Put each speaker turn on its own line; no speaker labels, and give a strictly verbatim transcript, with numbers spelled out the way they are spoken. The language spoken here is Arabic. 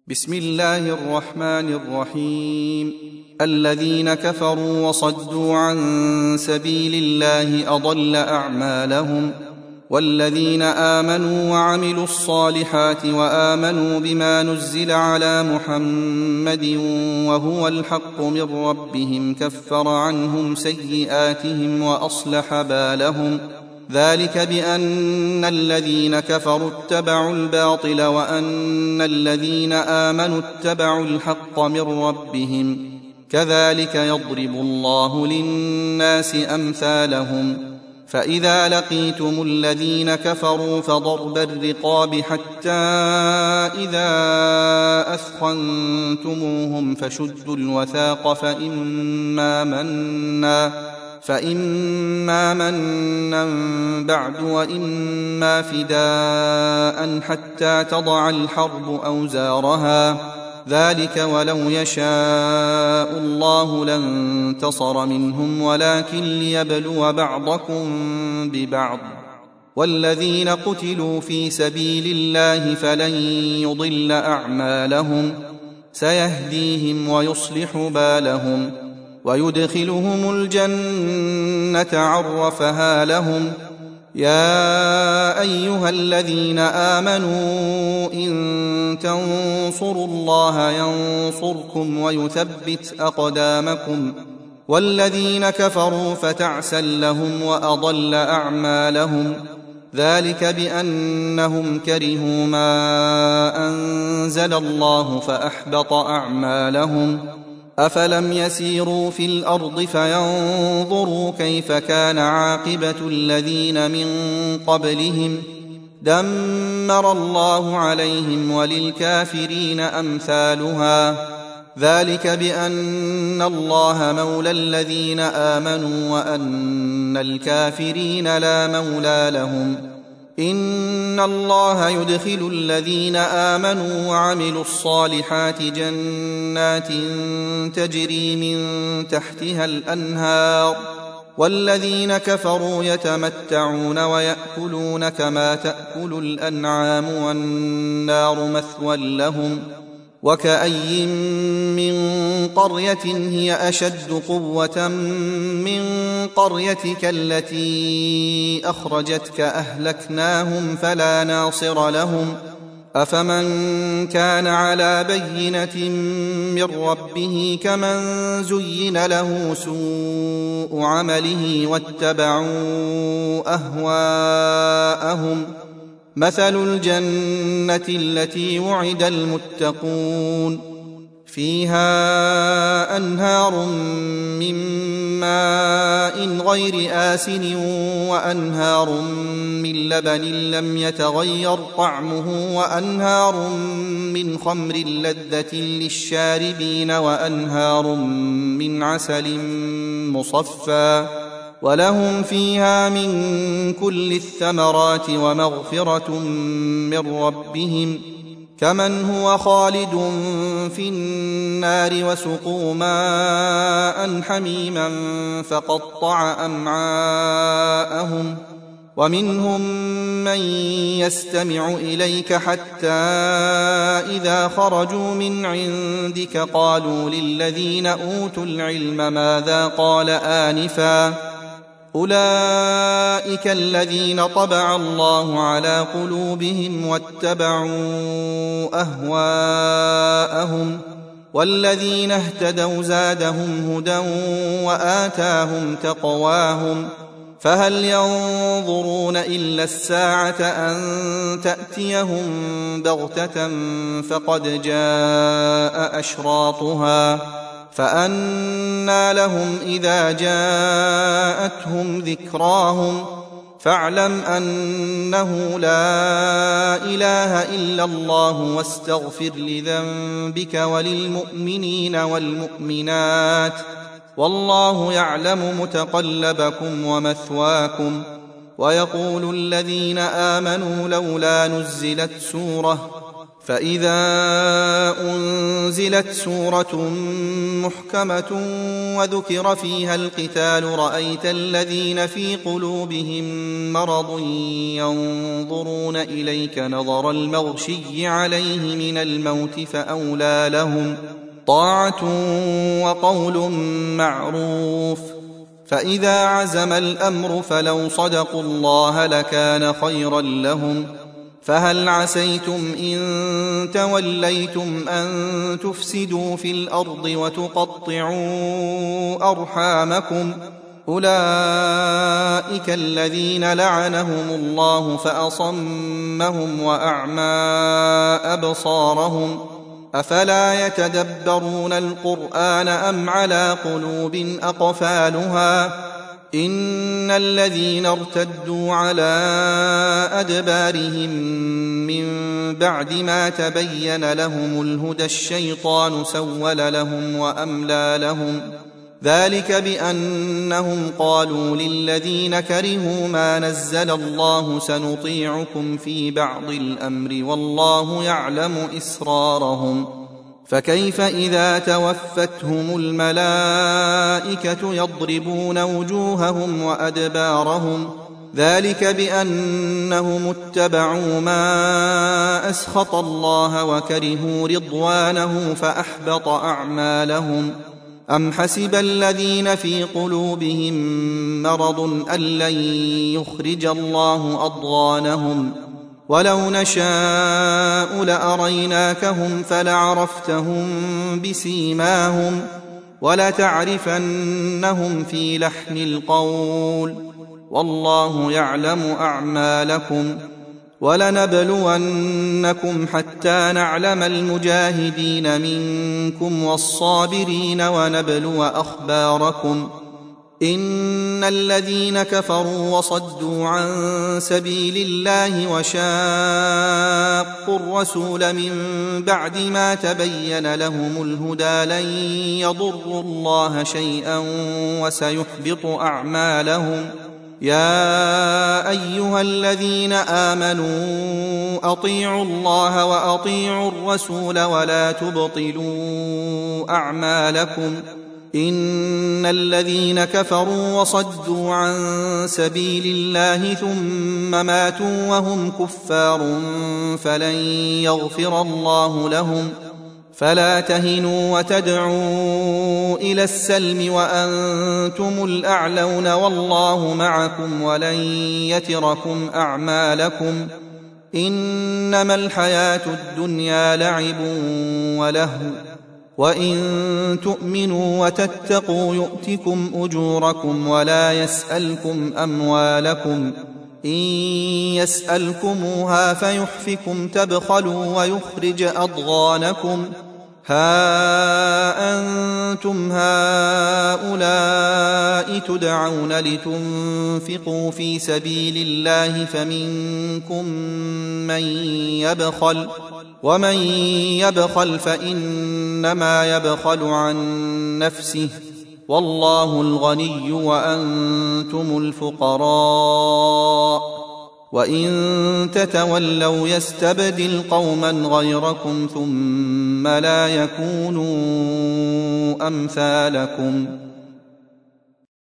بسم الله الرحمن الرحيم. الذين كفروا وصدوا عن سبيل الله أضل أعمالهم، والذين آمنوا وعملوا الصالحات وآمنوا بما نزل على محمد وهو الحق من ربهم كفر عنهم سيئاتهم وأصلح بالهم، ذلك بأن الذين كفروا اتبعوا الباطل وأن الذين آمنوا اتبعوا الحق من ربهم، كذلك يضرب الله للناس أمثالهم. فإذا لقيتم الذين كفروا فضرب الرقاب حتى إذا أثخنتموهم فشدوا الوثاق فإما منا فإما منا بعد وإما فداء حتى تضع الحرب أوزارها، ذلك ولو يشاء الله لانتصر منهم ولكن ليبلو بعضكم ببعض. والذين قتلوا في سبيل الله فلن يضل أعمالهم، سيهديهم ويصلح بالهم ويدخلهم الجنة عرفها لهم. يا أيها الذين آمنوا إن تنصروا الله ينصركم ويثبت أقدامكم، والذين كفروا فتعسا لهم وأضل أعمالهم، ذلك بأنهم كرهوا ما أنزل الله فأحبط أعمالهم. أفلم يسيروا في الأرض فينظروا كيف كان عاقبة الذين من قبلهم، دمر الله عليهم وللكافرين أمثالها، ذلك بأن الله مولى الذين آمنوا وأن الكافرين لا مولى لهم. إن الله يدخل الذين آمنوا وعملوا الصالحات جنات تجري من تحتها الأنهار، والذين كفروا يتمتعون ويأكلون كما تأكل الأنعام والنار مثوى لهم. وكأي من قرية هي أشد قوة من قريتك التي أخرجتك أهلكناهم فلا ناصر لهم. أفمن كان على بينة من ربه كمن زين له سوء عمله واتبعوا أهواءهم، مثل الجنة التي وعد المتقون فيها أنهار من ماء غير آسن وأنهار من لبن لم يتغير طعمه وأنهار من خمر لذة للشاربين وأنهار من عسل مصفى، ولهم فيها من كل الثمرات ومغفرة من ربهم، كمن هو خالد في النار وسقوا ماء حميما فقطع أمعاءهم. ومنهم من يستمع إليك حتى إذا خرجوا من عندك قالوا للذين أوتوا العلم ماذا قال آنفا، أولئك الذين طبع الله على قلوبهم واتبعوا أهواءهم، والذين اهتدوا زادهم هدى وآتاهم تقواهم. فهل ينظرون إلا الساعة أن تأتيهم بغتة فقد جاء أشراطها، فأنى لهم إذا جاءتهم ذكراهم. فاعلم أنه لا إله إلا الله واستغفر لذنبك وللمؤمنين والمؤمنات، والله يعلم متقلبكم ومثواكم. ويقول الذين آمنوا لولا نزلت سورة فإذا أنزلت سورة محكمة وذكر فيها القتال رأيت الذين في قلوبهم مرض ينظرون إليك نظر المغشي عليه من الموت فأولى لهم طاعة وقول معروف. فإذا عزم الأمر فلو صدقوا الله لكان خيرا لهم. فهل عسيتم إن توليتم أن تفسدوا في الأرض وتقطعوا أرحامكم؟ أولئك الذين لعنهم الله فأصمهم وأعمى أبصارهم. أفلا يتدبرون القرآن أم على قلوب أقفالها؟ إن الذين ارتدوا على أدبارهم من بعد ما تبين لهم الهدى الشيطان سول لهم وأملى لهم. ذلك بأنهم قالوا للذين كرهوا ما نزل الله سنطيعكم في بعض الأمر والله يعلم إسرارهم. فكيف إذا توفتهم الملائكة يضربون وجوههم وأدبارهم؟ ذلك بأنهم اتبعوا ما أسخط الله وكرهوا رضوانه فأحبط أعمالهم. أم حسب الذين في قلوبهم مرض أن لن يخرج الله أضغانهم؟ ولو نشاء لأريناكهم فلعرفتهم بسيماهم ولتعرفنهم في لحن القول والله يعلم أعمالكم. ولنبلونكم حتى نعلم المجاهدين منكم والصابرين ونبلو أخباركم. إن الذين كفروا وصدوا عن سبيل الله وشاقوا الرسول من بعد ما تبين لهم الهدى لن يضروا الله شيئا وسيحبط أعمالهم. يا أيها الذين آمنوا أطيعوا الله وأطيعوا الرسول ولا تبطلوا أعمالكم. إن الذين كفروا وصدوا عن سبيل الله ثم ماتوا وهم كفار فلن يغفر الله لهم. فلا تهنوا وتدعوا إلى السلم وأنتم الأعلون والله معكم ولن يتركم أعمالكم. إنما الحياة الدنيا لعب ولهو وإن تؤمنوا وتتقوا يؤتكم أجوركم ولا يسألكم أموالكم. إن يسألكموها فيحفكم تبخلوا ويخرج أضغانكم. ها أنتم هؤلاء تدعون لتنفقوا في سبيل الله فمنكم من يبخل ومن يبخل فإنما يبخل عن نفسه والله الغني وأنتم الفقراء. وإن تتولوا يستبدل قوما غيركم ثم لا يكونوا أمثالكم.